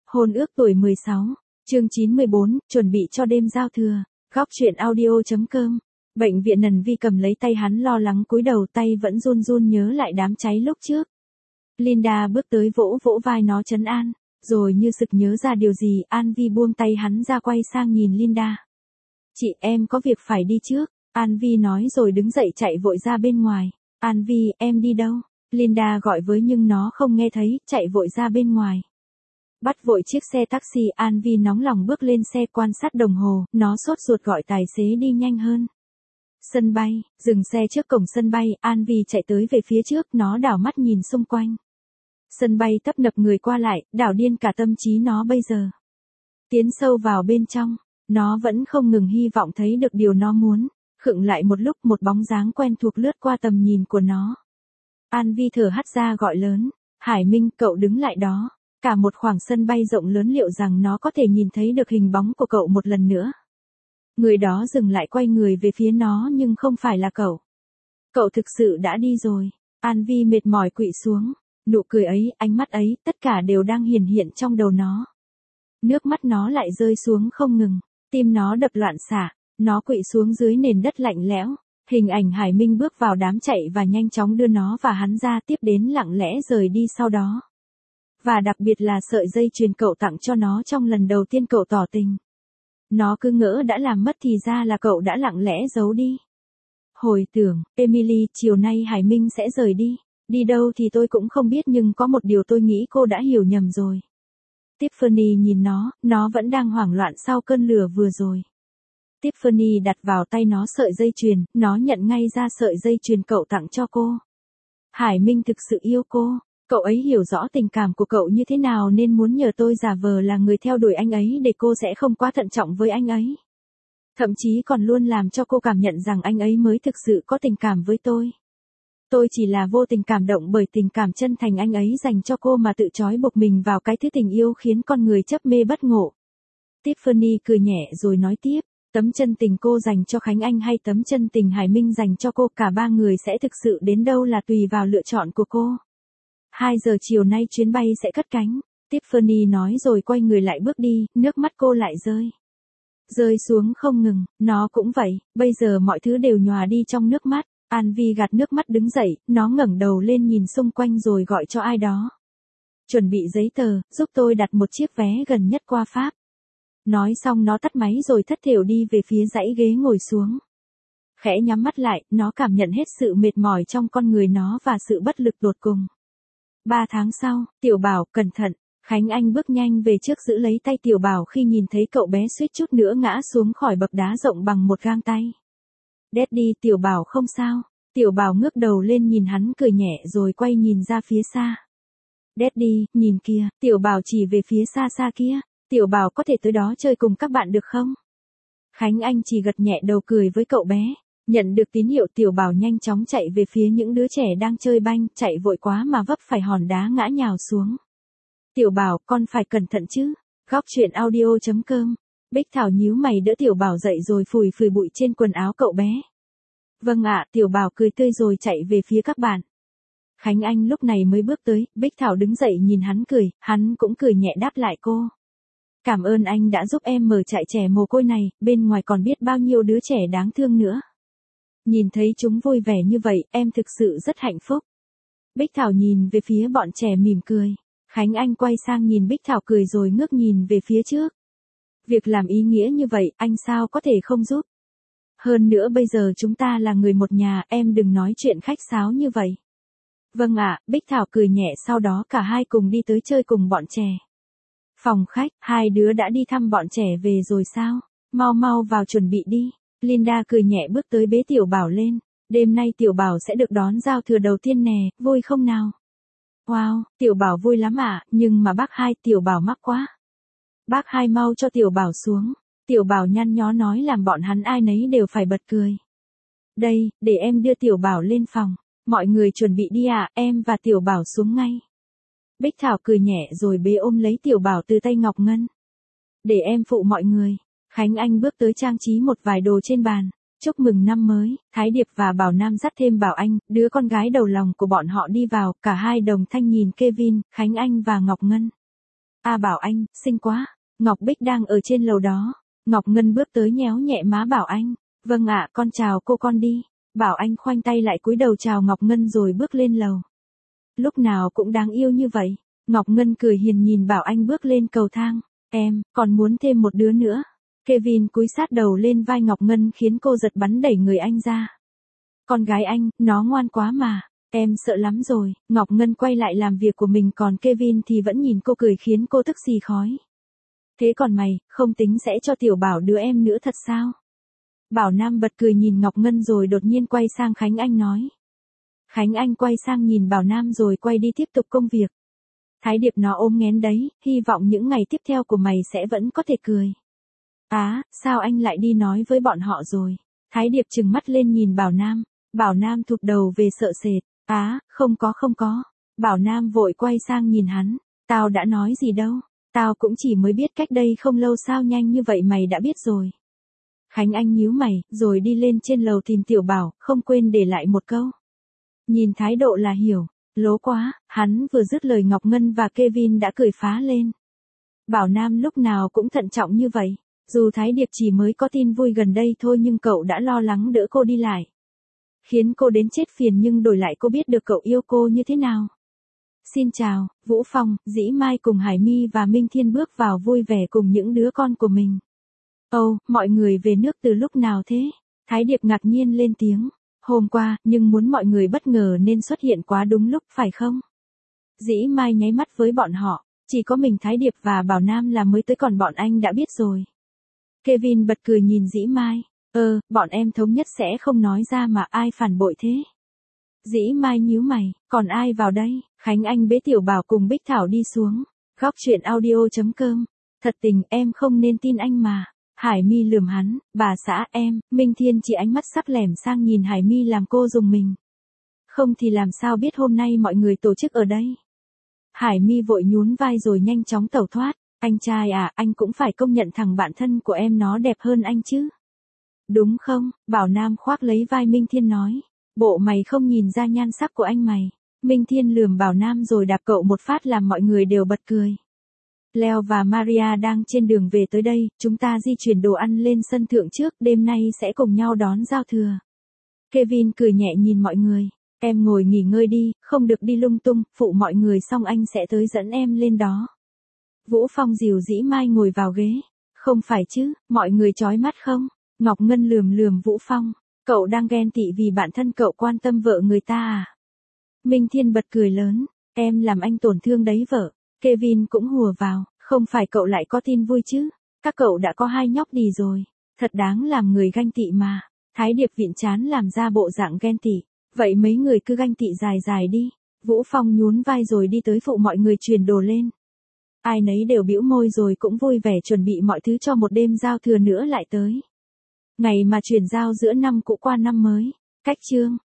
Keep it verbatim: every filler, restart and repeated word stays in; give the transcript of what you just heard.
Hôn ước tuổi mười sáu, chương chín mươi bốn, chuẩn bị cho đêm giao thừa. Góc truyện audio.com. Bệnh viện Nần Vi cầm lấy tay hắn lo lắng cúi đầu, tay vẫn run run nhớ lại đám cháy lúc trước. Linda bước tới vỗ vỗ vai nó trấn an, rồi như sực nhớ ra điều gì, An Vi buông tay hắn ra quay sang nhìn Linda. Chị, em có việc phải đi trước, An Vi nói rồi đứng dậy chạy vội ra bên ngoài. An Vi, em đi đâu? Linda gọi với nhưng nó không nghe thấy, chạy vội ra bên ngoài. Bắt vội chiếc xe taxi, An Vi nóng lòng bước lên xe quan sát đồng hồ, nó sốt ruột gọi tài xế đi nhanh hơn. Sân bay, dừng xe trước cổng sân bay, An Vi chạy tới về phía trước, nó đảo mắt nhìn xung quanh. Sân bay tấp nập người qua lại, đảo điên cả tâm trí nó bây giờ. Tiến sâu vào bên trong, nó vẫn không ngừng hy vọng thấy được điều nó muốn. Khựng lại một lúc, một bóng dáng quen thuộc lướt qua tầm nhìn của nó. An Vi thở hắt ra gọi lớn, Hải Minh, cậu đứng lại đó. Cả một khoảng sân bay rộng lớn, liệu rằng nó có thể nhìn thấy được hình bóng của cậu một lần nữa. Người đó dừng lại quay người về phía nó nhưng không phải là cậu. Cậu thực sự đã đi rồi. An Vi mệt mỏi quỵ xuống. Nụ cười ấy, ánh mắt ấy, tất cả đều đang hiển hiện trong đầu nó. Nước mắt nó lại rơi xuống không ngừng. Tim nó đập loạn xạ. Nó quỵ xuống dưới nền đất lạnh lẽo. Hình ảnh Hải Minh bước vào đám chạy và nhanh chóng đưa nó và hắn ra, tiếp đến lặng lẽ rời đi sau đó. Và đặc biệt là sợi dây chuyền cậu tặng cho nó trong lần đầu tiên cậu tỏ tình. Nó cứ ngỡ đã làm mất thì ra là cậu đã lặng lẽ giấu đi. Hồi tưởng, Emily, chiều nay Hải Minh sẽ rời đi. Đi đâu thì tôi cũng không biết, nhưng có một điều tôi nghĩ cô đã hiểu nhầm rồi. Tiffany nhìn nó, nó vẫn đang hoảng loạn sau cơn lửa vừa rồi. Tiffany đặt vào tay nó sợi dây chuyền, nó nhận ngay ra sợi dây chuyền cậu tặng cho cô. Hải Minh thực sự yêu cô, cậu ấy hiểu rõ tình cảm của cậu như thế nào nên muốn nhờ tôi giả vờ là người theo đuổi anh ấy để cô sẽ không quá thận trọng với anh ấy. Thậm chí còn luôn làm cho cô cảm nhận rằng anh ấy mới thực sự có tình cảm với tôi. Tôi chỉ là vô tình cảm động bởi tình cảm chân thành anh ấy dành cho cô mà tự trói buộc mình vào cái thứ tình yêu khiến con người chấp mê bất ngộ. Tiffany cười nhẹ rồi nói tiếp. Tấm chân tình cô dành cho Khánh Anh hay tấm chân tình Hải Minh dành cho cô, cả ba người sẽ thực sự đến đâu là tùy vào lựa chọn của cô. Hai giờ chiều nay chuyến bay sẽ cất cánh. Tiffany nói rồi quay người lại bước đi, nước mắt cô lại rơi. Rơi xuống không ngừng, nó cũng vậy, bây giờ mọi thứ đều nhòa đi trong nước mắt. An Vi gạt nước mắt đứng dậy, nó ngẩng đầu lên nhìn xung quanh rồi gọi cho ai đó. Chuẩn bị giấy tờ, giúp tôi đặt một chiếc vé gần nhất qua Pháp. Nói xong nó tắt máy rồi thất thểu đi về phía dãy ghế ngồi xuống. Khẽ nhắm mắt lại, nó cảm nhận hết sự mệt mỏi trong con người nó và sự bất lực tột cùng. Ba tháng sau, Tiểu Bảo, cẩn thận. Khánh Anh bước nhanh về trước giữ lấy tay Tiểu Bảo khi nhìn thấy cậu bé suýt chút nữa ngã xuống khỏi bậc đá rộng bằng một gang tay. Daddy, Tiểu Bảo không sao. Tiểu Bảo ngước đầu lên nhìn hắn cười nhẹ rồi quay nhìn ra phía xa. Daddy, nhìn kìa, Tiểu Bảo chỉ về phía xa xa kia. Tiểu Bảo có thể tới đó chơi cùng các bạn được không? Khánh Anh chỉ gật nhẹ đầu cười với cậu bé. Nhận được tín hiệu, Tiểu Bảo nhanh chóng chạy về phía những đứa trẻ đang chơi banh, chạy vội quá mà vấp phải hòn đá ngã nhào xuống. Tiểu Bảo, con phải cẩn thận chứ. Góc truyện audio.com. Bích Thảo nhíu mày đỡ Tiểu Bảo dậy rồi phủi phủi bụi trên quần áo cậu bé. Vâng ạ, Tiểu Bảo cười tươi rồi chạy về phía các bạn. Khánh Anh lúc này mới bước tới, Bích Thảo đứng dậy nhìn hắn cười, hắn cũng cười nhẹ đáp lại cô. Cảm ơn anh đã giúp em mở trại trẻ mồ côi này, bên ngoài còn biết bao nhiêu đứa trẻ đáng thương nữa. Nhìn thấy chúng vui vẻ như vậy, em thực sự rất hạnh phúc. Bích Thảo nhìn về phía bọn trẻ mỉm cười. Khánh Anh quay sang nhìn Bích Thảo cười rồi ngước nhìn về phía trước. Việc làm ý nghĩa như vậy, anh sao có thể không giúp. Hơn nữa bây giờ chúng ta là người một nhà, em đừng nói chuyện khách sáo như vậy. Vâng ạ, Bích Thảo cười nhẹ, sau đó cả hai cùng đi tới chơi cùng bọn trẻ. Phòng khách, hai đứa đã đi thăm bọn trẻ về rồi sao? Mau mau vào chuẩn bị đi. Linda cười nhẹ bước tới bế Tiểu Bảo lên. Đêm nay Tiểu Bảo sẽ được đón giao thừa đầu tiên nè, vui không nào? Wow, Tiểu Bảo vui lắm ạ, à, nhưng mà bác hai, Tiểu Bảo mắc quá. Bác hai mau cho Tiểu Bảo xuống. Tiểu Bảo nhăn nhó nói làm bọn hắn ai nấy đều phải bật cười. Đây, để em đưa Tiểu Bảo lên phòng. Mọi người chuẩn bị đi ạ, à, em và Tiểu Bảo xuống ngay. Bích Thảo cười nhẹ rồi bế ôm lấy Tiểu Bảo từ tay Ngọc Ngân. Để em phụ mọi người. Khánh Anh bước tới trang trí một vài đồ trên bàn. Chúc mừng năm mới. Thái Điệp và Bảo Nam dắt thêm Bảo Anh, đứa con gái đầu lòng của bọn họ đi vào, cả hai đồng thanh nhìn Kevin, Khánh Anh và Ngọc Ngân. A Bảo Anh, xinh quá. Ngọc Bích đang ở trên lầu đó. Ngọc Ngân bước tới nhéo nhẹ má Bảo Anh. Vâng ạ, con chào cô, con đi. Bảo Anh khoanh tay lại cúi đầu chào Ngọc Ngân rồi bước lên lầu. Lúc nào cũng đáng yêu như vậy. Ngọc Ngân cười hiền nhìn Bảo Anh bước lên cầu thang. Em, còn muốn thêm một đứa nữa. Kevin cúi sát đầu lên vai Ngọc Ngân khiến cô giật bắn đẩy người anh ra. Con gái anh, nó ngoan quá mà. Em sợ lắm rồi. Ngọc Ngân quay lại làm việc của mình, còn Kevin thì vẫn nhìn cô cười khiến cô tức xì khói. Thế còn mày, không tính sẽ cho Tiểu Bảo đứa em nữa thật sao? Bảo Nam bật cười nhìn Ngọc Ngân rồi đột nhiên quay sang Khánh Anh nói. Khánh Anh quay sang nhìn Bảo Nam rồi quay đi tiếp tục công việc. Thái Điệp nó ôm nghén đấy, hy vọng những ngày tiếp theo của mày sẽ vẫn có thể cười. Á, sao anh lại đi nói với bọn họ rồi? Thái Điệp trừng mắt lên nhìn Bảo Nam. Bảo Nam thụt đầu về sợ sệt. Á, không có không có. Bảo Nam vội quay sang nhìn hắn. Tao đã nói gì đâu. Tao cũng chỉ mới biết cách đây không lâu, sao nhanh như vậy mày đã biết rồi. Khánh Anh nhíu mày, rồi đi lên trên lầu tìm Tiểu Bảo, không quên để lại một câu. Nhìn thái độ là hiểu. Lố quá, hắn vừa dứt lời Ngọc Ngân và Kevin đã cười phá lên. Bảo Nam lúc nào cũng thận trọng như vậy. Dù Thái Điệp chỉ mới có tin vui gần đây thôi nhưng cậu đã lo lắng đỡ cô đi lại. Khiến cô đến chết phiền nhưng đổi lại cô biết được cậu yêu cô như thế nào. Xin chào, Vũ Phong, Dĩ Mai cùng Hải My và Minh Thiên bước vào vui vẻ cùng những đứa con của mình. Ồ, mọi người về nước từ lúc nào thế? Thái Điệp ngạc nhiên lên tiếng. Hôm qua, nhưng muốn mọi người bất ngờ nên xuất hiện quá đúng lúc phải không? Dĩ Mai nháy mắt với bọn họ, chỉ có mình Thái Điệp và Bảo Nam là mới tới, còn bọn anh đã biết rồi. Kevin bật cười nhìn Dĩ Mai. Ờ, bọn em thống nhất sẽ không nói ra mà, ai phản bội thế? Dĩ Mai nhíu mày, còn ai vào đây? Khánh Anh bế Tiểu Bảo cùng Bích Thảo đi xuống. Góc truyện audio chấm com. Thật tình em không nên tin anh mà. Hải My lườm hắn, bà xã em. Minh Thiên chỉ ánh mắt sắc lẻm sang nhìn Hải My làm cô rùng mình. Không thì làm sao biết hôm nay mọi người tổ chức ở đây. Hải My vội nhún vai rồi nhanh chóng tẩu thoát. Anh trai à, anh cũng phải công nhận thằng bạn thân của em nó đẹp hơn anh chứ. Đúng không? Bảo Nam khoác lấy vai Minh Thiên nói. Bộ mày không nhìn ra nhan sắc của anh mày. Minh Thiên lườm Bảo Nam rồi đạp cậu một phát làm mọi người đều bật cười. Leo và Maria đang trên đường về tới đây, chúng ta di chuyển đồ ăn lên sân thượng trước, đêm nay sẽ cùng nhau đón giao thừa. Kevin cười nhẹ nhìn mọi người. Em ngồi nghỉ ngơi đi, không được đi lung tung, phụ mọi người xong anh sẽ tới dẫn em lên đó. Vũ Phong dìu Dĩ Mai ngồi vào ghế. Không phải chứ, mọi người chói mắt không? Ngọc Ngân lườm lườm Vũ Phong. Cậu đang ghen tị vì bạn thân cậu quan tâm vợ người ta à? Minh Thiên bật cười lớn. Em làm anh tổn thương đấy vợ. Kevin cũng hùa vào. Không phải cậu lại có tin vui chứ? Các cậu đã có hai nhóc đì rồi. Thật đáng làm người ganh tị mà. Thái Điệp vịn trán làm ra bộ dạng ghen tị. Vậy mấy người cứ ganh tị dài dài đi. Vũ Phong nhún vai rồi đi tới phụ mọi người truyền đồ lên. Ai nấy đều bĩu môi rồi cũng vui vẻ chuẩn bị mọi thứ cho một đêm giao thừa nữa lại tới. Ngày mà chuyển giao giữa năm cũ qua năm mới. Cách chương.